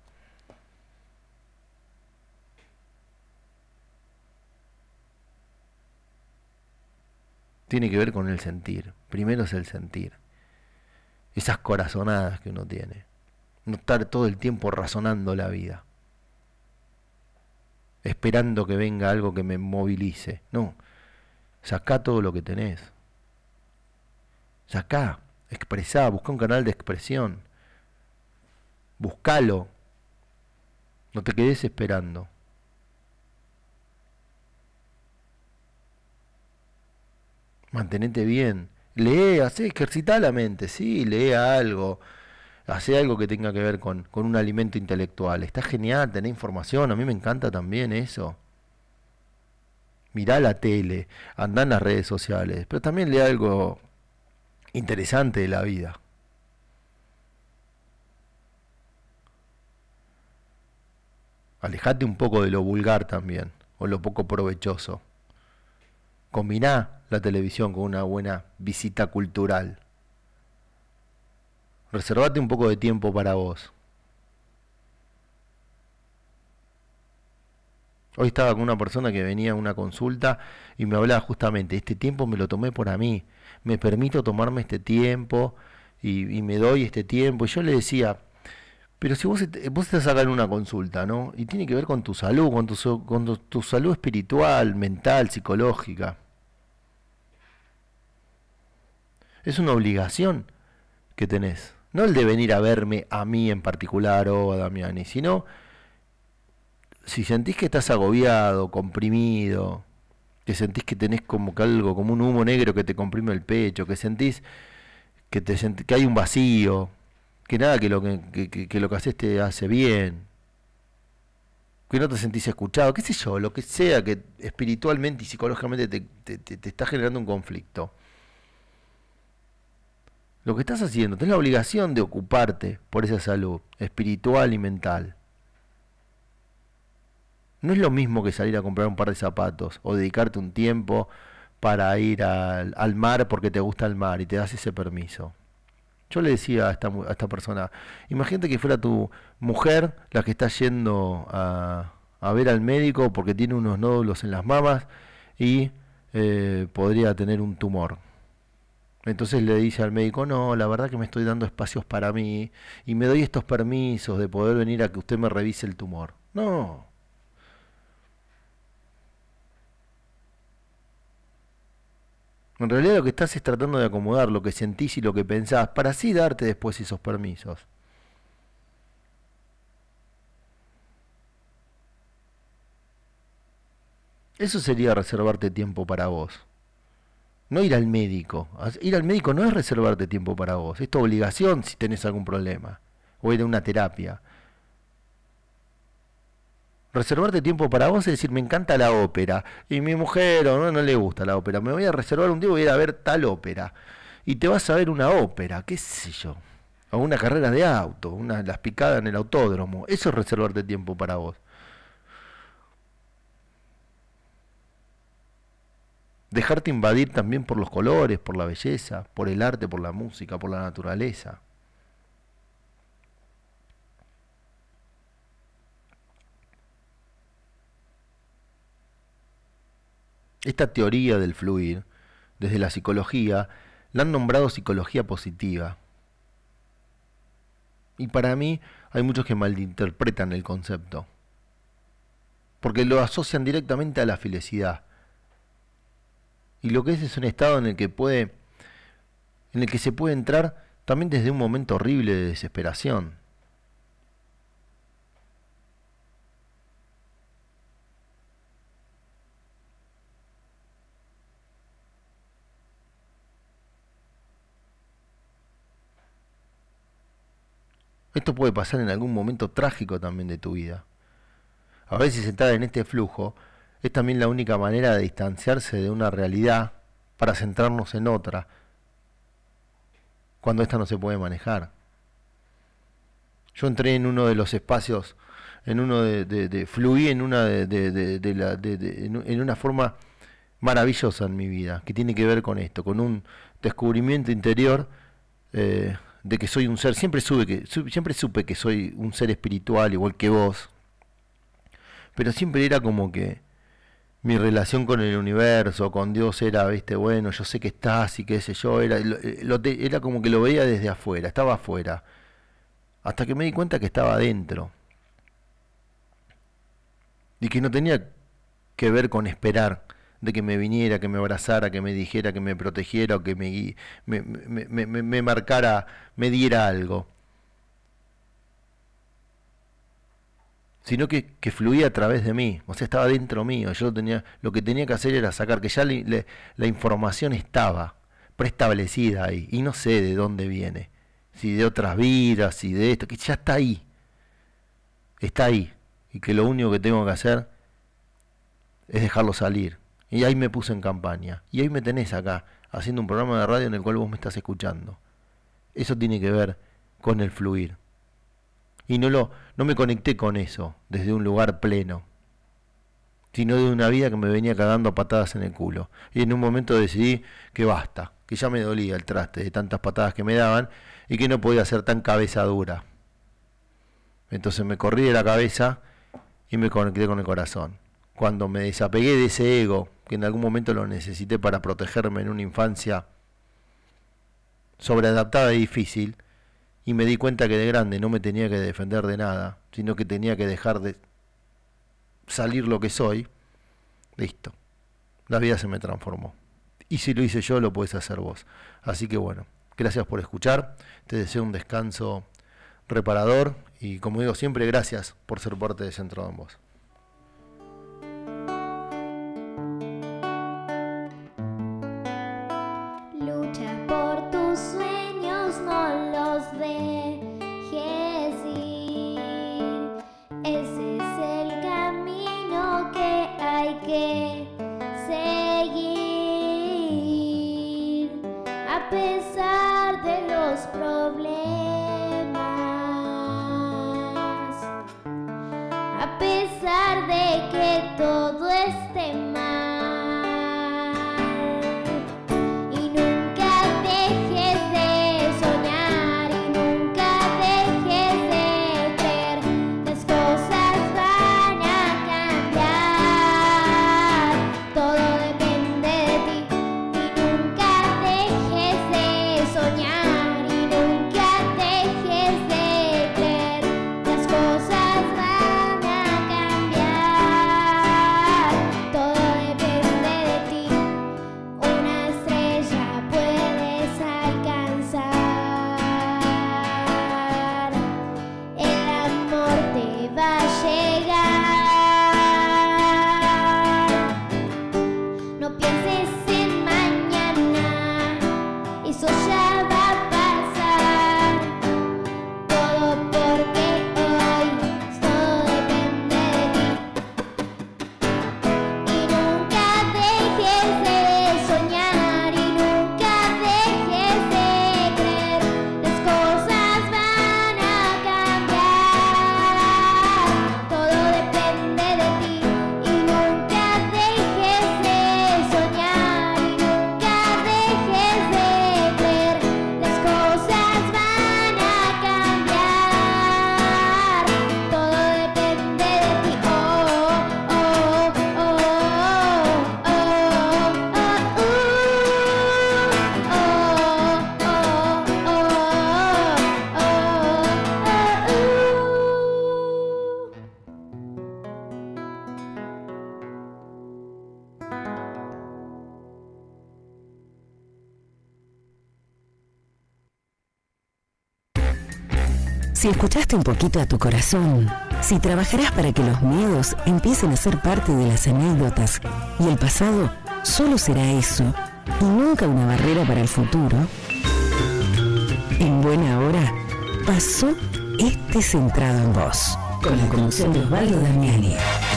Tiene que ver con el sentir. Primero es el sentir. Esas corazonadas que uno tiene. No estar todo el tiempo razonando la vida. Esperando que venga algo que me movilice. No. Sacá todo lo que tenés. Sacá. Expresá. Buscá un canal de expresión. Buscalo. No te quedes esperando. Mantenete bien. Lee, ejercita la mente, sí, lee algo. Hace algo que tenga que ver con un alimento intelectual. Está genial tener información, a mí me encanta también eso. Mirá la tele, andá en las redes sociales, pero también lee algo interesante de la vida. Alejate un poco de lo vulgar también, o lo poco provechoso. Combiná la televisión con una buena visita cultural. Reservate un poco de tiempo para vos. Hoy estaba con una persona que venía a una consulta y me hablaba justamente, este tiempo me lo tomé para mí, me permito tomarme este tiempo y me doy este tiempo. Y yo le decía, pero si vos estás acá en una consulta, ¿no? Y tiene que ver con tu salud, con tu salud espiritual, mental, psicológica. Es una obligación que tenés. No el de venir a verme a mí en particular o a Damiani, sino si sentís que estás agobiado, comprimido, que sentís que tenés como que algo, como un humo negro que te comprime el pecho, que sentís que hay un vacío, que nada que lo que haces te hace bien, que no te sentís escuchado, qué sé yo, lo que sea que espiritualmente y psicológicamente te está generando un conflicto. Lo que estás haciendo, tenés la obligación de ocuparte por esa salud espiritual y mental. No es lo mismo que salir a comprar un par de zapatos o dedicarte un tiempo para ir al mar porque te gusta el mar y te das ese permiso. Yo le decía a esta persona, imagínate que fuera tu mujer la que está yendo a ver al médico porque tiene unos nódulos en las mamas y podría tener un tumor. Entonces le dice al médico, no, la verdad que me estoy dando espacios para mí y me doy estos permisos de poder venir a que usted me revise el tumor. No. En realidad lo que estás es tratando de acomodar lo que sentís y lo que pensás para así darte después esos permisos. Eso sería reservarte tiempo para vos. No ir al médico. Ir al médico no es reservarte tiempo para vos. Es tu obligación si tenés algún problema. O ir a una terapia. Reservarte tiempo para vos es decir, me encanta la ópera. Y mi mujer no le gusta la ópera. Me voy a reservar un día y voy a ir a ver tal ópera. Y te vas a ver una ópera, qué sé yo. O una carrera de auto, las picadas en el autódromo. Eso es reservarte tiempo para vos. Dejarte invadir también por los colores, por la belleza, por el arte, por la música, por la naturaleza. Esta teoría del fluir, desde la psicología, la han nombrado psicología positiva. Y para mí hay muchos que malinterpretan el concepto, porque lo asocian directamente a la felicidad. Y lo que es un estado en el que se puede entrar también desde un momento horrible de desesperación. Esto puede pasar en algún momento trágico también de tu vida. A veces entrar en este flujo es también la única manera de distanciarse de una realidad para centrarnos en otra, cuando esta no se puede manejar. Yo entré en uno de los espacios, fluí en una forma maravillosa en mi vida, que tiene que ver con esto, con un descubrimiento interior de que soy un ser. Siempre supe que soy un ser espiritual igual que vos, pero siempre era como que mi relación con el universo, con Dios era, bueno, yo sé que estás y qué sé yo, era como que lo veía desde afuera, estaba afuera, hasta que me di cuenta que estaba adentro, y que no tenía que ver con esperar de que me viniera, que me abrazara, que me dijera, que me protegiera, o que me marcara, me diera algo, sino que fluía a través de mí, o sea, estaba dentro mío. Lo que tenía que hacer era sacar, que ya la información estaba preestablecida ahí, y no sé de dónde viene, si de otras vidas, si de esto, que ya está ahí, y que lo único que tengo que hacer es dejarlo salir. Y ahí me puse en campaña, y ahí me tenés acá, haciendo un programa de radio en el cual vos me estás escuchando. Eso tiene que ver con el fluir. Y no me conecté con eso desde un lugar pleno, sino de una vida que me venía cagando a patadas en el culo. Y en un momento decidí que basta, que ya me dolía el traste de tantas patadas que me daban y que no podía ser tan cabeza dura. Entonces me corrí de la cabeza y me conecté con el corazón. Cuando me desapegué de ese ego, que en algún momento lo necesité para protegerme en una infancia sobreadaptada y difícil, y me di cuenta que de grande no me tenía que defender de nada, sino que tenía que dejar de salir lo que soy, listo. La vida se me transformó. Y si lo hice yo, lo podés hacer vos. Así que bueno, gracias por escuchar. Te deseo un descanso reparador. Y como digo siempre, gracias por ser parte de Centrado en Vos. Lucha por tus sueños, no los dejes ir. Ese es el camino que hay que seguir. A pesar de los problemas, a pesar Si escuchaste un poquito a tu corazón, si trabajarás para que los miedos empiecen a ser parte de las anécdotas y el pasado solo será eso y nunca una barrera para el futuro, en buena hora pasó Este Centrado en Vos, con la conducción de Osvaldo Damiani.